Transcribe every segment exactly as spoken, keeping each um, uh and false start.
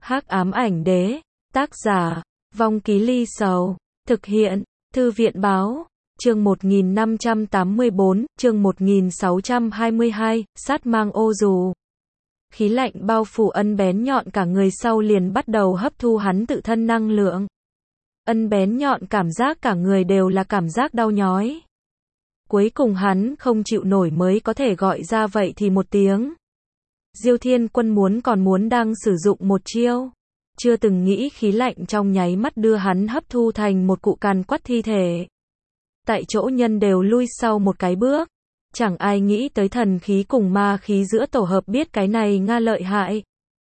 Hắc ám ảnh đế, tác giả, Vong Ký Ly Sầu, thực hiện, Thư viện báo, chương một nghìn năm trăm tám mươi bốn, chương một nghìn sáu trăm hai mươi hai, sát mang ô dù. Khí lạnh bao phủ Ân bén nhọn cả người sau liền bắt đầu hấp thu hắn tự thân năng lượng. Ân bén nhọn cảm giác cả người đều là cảm giác đau nhói. Cuối cùng hắn không chịu nổi mới có thể gọi ra vậy thì một tiếng. Diêu Thiên Quân muốn còn muốn đang sử dụng một chiêu. Chưa từng nghĩ khí lạnh trong nháy mắt đưa hắn hấp thu thành một cụ càn quắt thi thể. Tại chỗ nhân đều lui sau một cái bước. Chẳng ai nghĩ tới thần khí cùng ma khí giữa tổ hợp biết cái này nga lợi hại.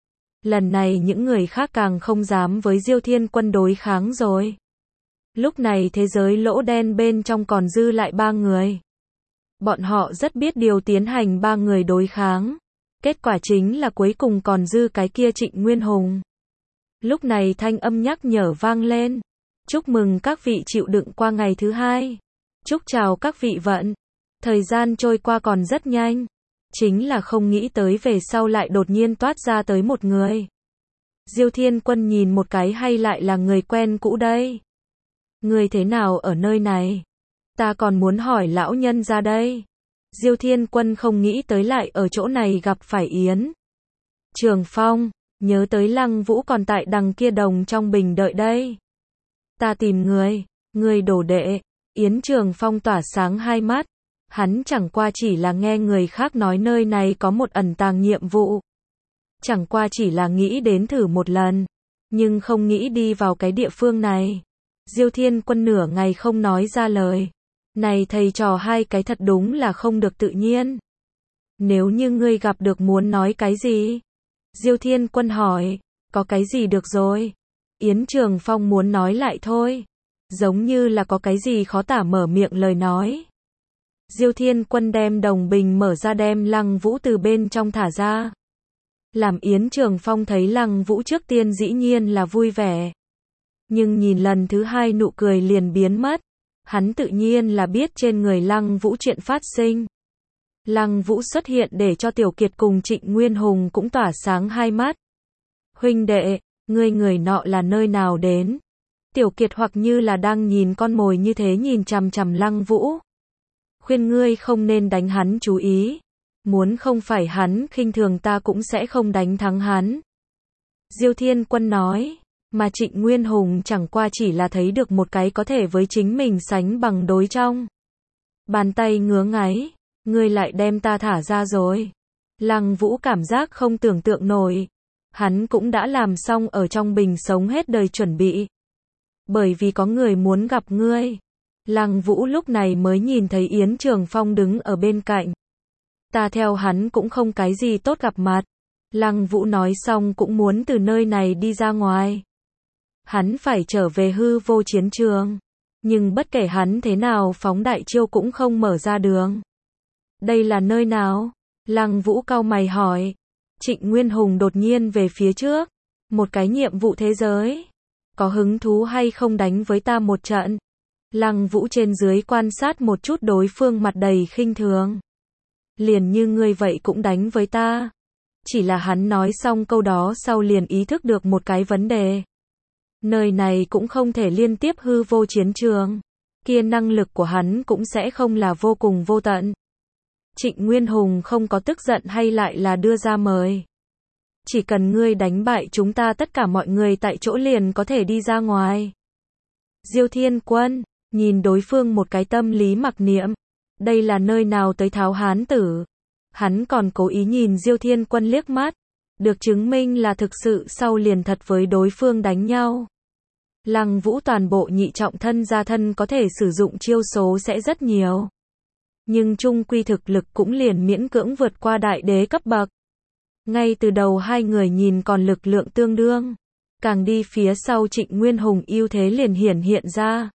Lần này những người khác càng không dám với Diêu Thiên Quân đối kháng rồi. Lúc này thế giới lỗ đen bên trong còn dư lại ba người. Bọn họ rất biết điều tiến hành ba người đối kháng. Kết quả chính là cuối cùng còn dư cái kia Trịnh Nguyên Hùng. Lúc này thanh âm nhắc nhở vang lên. Chúc mừng các vị chịu đựng qua ngày thứ hai. Chúc chào các vị vận. Thời gian trôi qua còn rất nhanh. Chính là không nghĩ tới về sau lại đột nhiên toát ra tới một người. Diêu Thiên Quân nhìn một cái hay lại là người quen cũ đây. Người thế nào ở nơi này? Ta còn muốn hỏi lão nhân ra đây. Diêu Thiên Quân không nghĩ tới lại ở chỗ này gặp phải Yến Trường Phong, nhớ tới Lăng Vũ còn tại đằng kia đồng trong bình đợi đây. Ta tìm người, người đồ đệ. Yến Trường Phong tỏa sáng hai mắt. Hắn chẳng qua chỉ là nghe người khác nói nơi này có một ẩn tàng nhiệm vụ. Chẳng qua chỉ là nghĩ đến thử một lần. Nhưng không nghĩ đi vào cái địa phương này. Diêu Thiên Quân nửa ngày không nói ra lời. Này thầy trò hai cái thật đúng là không được tự nhiên. Nếu như ngươi gặp được muốn nói cái gì? Diêu Thiên Quân hỏi. Có cái gì được rồi? Yến Trường Phong muốn nói lại thôi. Giống như là có cái gì khó tả mở miệng lời nói. Diêu Thiên Quân đem đồng bình mở ra đem Lăng Vũ từ bên trong thả ra. Làm Yến Trường Phong thấy Lăng Vũ trước tiên dĩ nhiên là vui vẻ. Nhưng nhìn lần thứ hai nụ cười liền biến mất. Hắn tự nhiên là biết trên người Lăng Vũ chuyện phát sinh. Lăng Vũ xuất hiện để cho Tiểu Kiệt cùng Trịnh Nguyên Hùng cũng tỏa sáng hai mắt. Huynh đệ, ngươi người nọ là nơi nào đến? Tiểu Kiệt hoặc như là đang nhìn con mồi như thế nhìn chằm chằm Lăng Vũ. Khuyên ngươi không nên đánh hắn chú ý. Muốn không phải hắn khinh thường ta cũng sẽ không đánh thắng hắn. Diêu Thiên Quân nói. Mà Trịnh Nguyên Hùng chẳng qua chỉ là thấy được một cái có thể với chính mình sánh bằng đối trong. Bàn tay ngứa ngáy. Ngươi lại đem ta thả ra rồi. Lăng Vũ cảm giác không tưởng tượng nổi. Hắn cũng đã làm xong ở trong bình sống hết đời chuẩn bị. Bởi vì có người muốn gặp ngươi. Lăng Vũ lúc này mới nhìn thấy Yến Trường Phong đứng ở bên cạnh. Ta theo hắn cũng không cái gì tốt gặp mặt. Lăng Vũ nói xong cũng muốn từ nơi này đi ra ngoài. Hắn phải trở về hư vô chiến trường. Nhưng bất kể hắn thế nào phóng đại chiêu cũng không mở ra đường. Đây là nơi nào? Lăng Vũ cau mày hỏi. Trịnh Nguyên Hùng đột nhiên về phía trước. Một cái nhiệm vụ thế giới. Có hứng thú hay không đánh với ta một trận? Lăng Vũ trên dưới quan sát một chút đối phương mặt đầy khinh thường. Liền như ngươi vậy cũng đánh với ta. Chỉ là hắn nói xong câu đó sau liền ý thức được một cái vấn đề. Nơi này cũng không thể liên tiếp hư vô chiến trường. Kia năng lực của hắn cũng sẽ không là vô cùng vô tận. Trịnh Nguyên Hùng không có tức giận hay lại là đưa ra mời. Chỉ cần ngươi đánh bại chúng ta tất cả mọi người tại chỗ liền có thể đi ra ngoài. Diêu Thiên Quân, nhìn đối phương một cái tâm lý mặc niệm. Đây là nơi nào tới tháo hán tử. Hắn còn cố ý nhìn Diêu Thiên Quân liếc mắt. Được chứng minh là thực sự sau liền thật với đối phương đánh nhau. Lăng Vũ toàn bộ nhị trọng thân gia thân có thể sử dụng chiêu số sẽ rất nhiều. Nhưng chung quy thực lực cũng liền miễn cưỡng vượt qua đại đế cấp bậc. Ngay từ đầu hai người nhìn còn lực lượng tương đương. Càng đi phía sau Trịnh Nguyên Hùng ưu thế liền hiển hiện ra.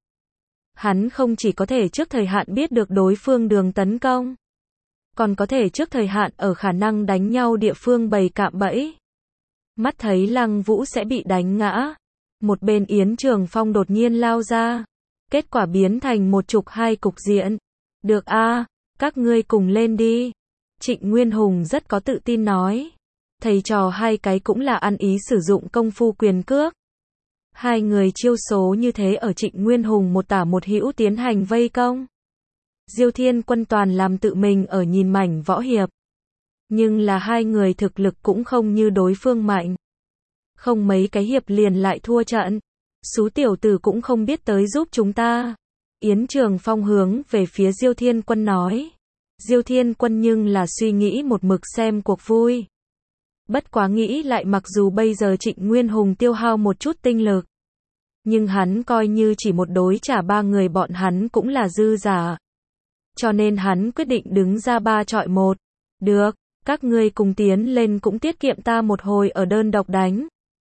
Hắn không chỉ có thể trước thời hạn biết được đối phương đường tấn công. Còn có thể trước thời hạn ở khả năng đánh nhau địa phương bày cạm bẫy. Mắt thấy Lăng Vũ sẽ bị đánh ngã. Một bên Yến Trường Phong đột nhiên lao ra. Kết quả biến thành một trục hai cục diện. Được a, các ngươi cùng lên đi. Trịnh Nguyên Hùng rất có tự tin nói. Thầy trò hai cái cũng là ăn ý sử dụng công phu quyền cước. Hai người chiêu số như thế ở Trịnh Nguyên Hùng một tả một hữu tiến hành vây công. Diêu Thiên Quân toàn làm tự mình ở nhìn mảnh võ hiệp. Nhưng là hai người thực lực cũng không như đối phương mạnh. Không mấy cái hiệp liền lại thua trận. Xú tiểu tử cũng không biết tới giúp chúng ta. Yến Trường Phong hướng về phía Diêu Thiên Quân nói. Diêu Thiên Quân nhưng là suy nghĩ một mực xem cuộc vui. Bất quá nghĩ lại mặc dù bây giờ Trịnh Nguyên Hùng tiêu hao một chút tinh lực. Nhưng hắn coi như chỉ một đối trả ba người bọn hắn cũng là dư giả. Cho nên hắn quyết định đứng ra ba chọi một. Được, các ngươi cùng tiến lên cũng tiết kiệm ta một hồi ở đơn độc đánh.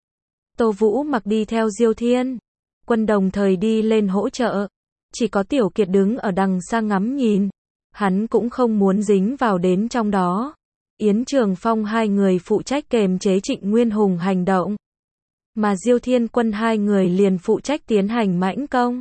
Tô Vũ mặc đi theo Diêu Thiên Quân đồng thời đi lên hỗ trợ. Chỉ có Tiểu Kiệt đứng ở đằng xa ngắm nhìn. Hắn cũng không muốn dính vào đến trong đó. Yến Trường Phong hai người phụ trách kềm chế Trịnh Nguyên Hùng hành động. Mà Diêu Thiên Quân hai người liền phụ trách tiến hành mãnh công.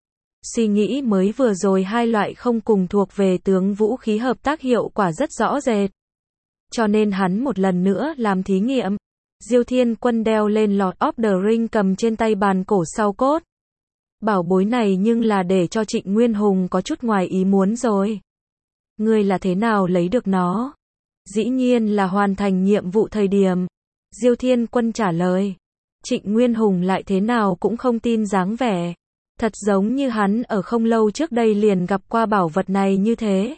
Suy nghĩ mới vừa rồi hai loại không cùng thuộc về tướng vũ khí hợp tác hiệu quả rất rõ rệt. Cho nên hắn một lần nữa làm thí nghiệm. Diêu Thiên Quân đeo lên Lord of the Ring cầm trên tay bàn cổ sau cốt. Bảo bối này nhưng là để cho Trịnh Nguyên Hùng có chút ngoài ý muốn rồi. Ngươi là thế nào lấy được nó? Dĩ nhiên là hoàn thành nhiệm vụ thời điểm. Diêu Thiên Quân trả lời. Trịnh Nguyên Hùng lại thế nào cũng không tin dáng vẻ. Thật giống như hắn ở không lâu trước đây liền gặp qua bảo vật này như thế.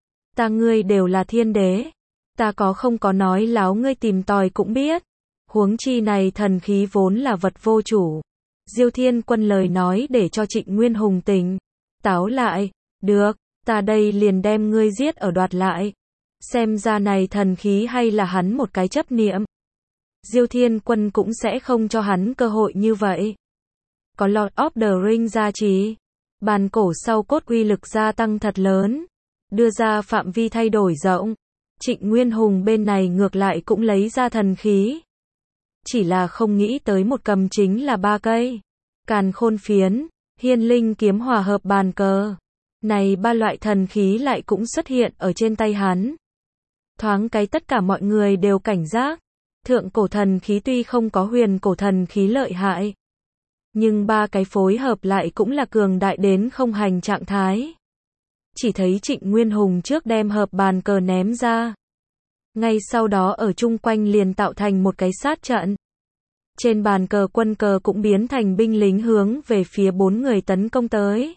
Ta ngươi đều là thiên đế. Ta có không có nói láo ngươi tìm tòi cũng biết. Huống chi này thần khí vốn là vật vô chủ. Diêu Thiên Quân lời nói để cho Trịnh Nguyên Hùng tỉnh táo lại. Được, ta đây liền đem ngươi giết ở đoạt lại. Xem ra này thần khí hay là hắn một cái chấp niệm. Diêu Thiên Quân cũng sẽ không cho hắn cơ hội như vậy. Có Lord of the Ring gia trì. Bàn cổ sau cốt uy lực gia tăng thật lớn. Đưa ra phạm vi thay đổi rộng. Trịnh Nguyên Hùng bên này ngược lại cũng lấy ra thần khí. Chỉ là không nghĩ tới một cầm chính là ba cây. Càn khôn phiến, hiên linh kiếm hòa hợp bàn cờ. Này ba loại thần khí lại cũng xuất hiện ở trên tay hắn. Thoáng cái tất cả mọi người đều cảnh giác. Thượng cổ thần khí tuy không có huyền cổ thần khí lợi hại. Nhưng ba cái phối hợp lại cũng là cường đại đến không hành trạng thái. Chỉ thấy Trịnh Nguyên Hùng trước đem hợp bàn cờ ném ra. Ngay sau đó ở chung quanh liền tạo thành một cái sát trận. Trên bàn cờ quân cờ cũng biến thành binh lính hướng về phía bốn người tấn công tới.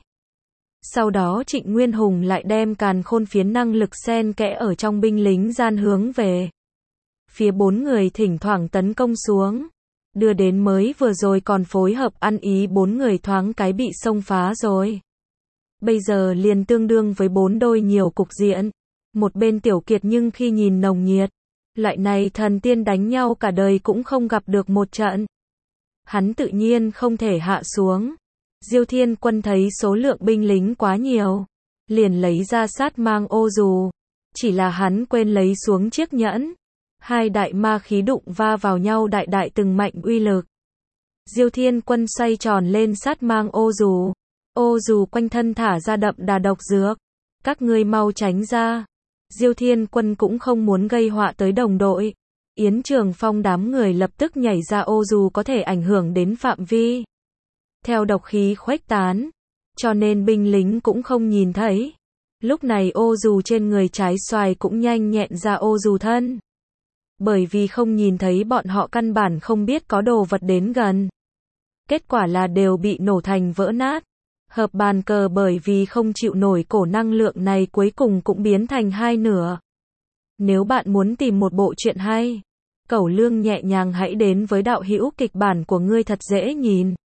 Sau đó Trịnh Nguyên Hùng lại đem càn khôn phiến năng lực xen kẽ ở trong binh lính gian hướng về phía bốn người thỉnh thoảng tấn công xuống. Đưa đến mới vừa rồi còn phối hợp ăn ý bốn người thoáng cái bị xông phá rồi. Bây giờ liền tương đương với bốn đôi nhiều cục diện. Một bên Tiểu Kiệt nhưng khi nhìn nồng nhiệt. Loại này thần tiên đánh nhau cả đời cũng không gặp được một trận. Hắn tự nhiên không thể hạ xuống. Diêu Thiên Quân thấy số lượng binh lính quá nhiều. Liền lấy ra sát mang ô dù. Chỉ là hắn quên lấy xuống chiếc nhẫn. Hai đại ma khí đụng va vào nhau đại đại từng mạnh uy lực. Diêu Thiên Quân xoay tròn lên sát mang ô dù. Ô dù quanh thân thả ra đậm đà độc dược. Các ngươi mau tránh ra. Diêu Thiên Quân cũng không muốn gây họa tới đồng đội. Yến Trường Phong đám người lập tức nhảy ra ô dù có thể ảnh hưởng đến phạm vi. Theo độc khí khuếch tán. Cho nên binh lính cũng không nhìn thấy. Lúc này ô dù trên người trái xoài cũng nhanh nhẹn ra ô dù thân. Bởi vì không nhìn thấy bọn họ căn bản không biết có đồ vật đến gần. Kết quả là đều bị nổ thành vỡ nát. Hợp bàn cờ bởi vì không chịu nổi cổ năng lượng này cuối cùng cũng biến thành hai nửa. Nếu bạn muốn tìm một bộ truyện hay, Cẩu Lương nhẹ nhàng hãy đến với đạo hữu kịch bản của ngươi thật dễ nhìn.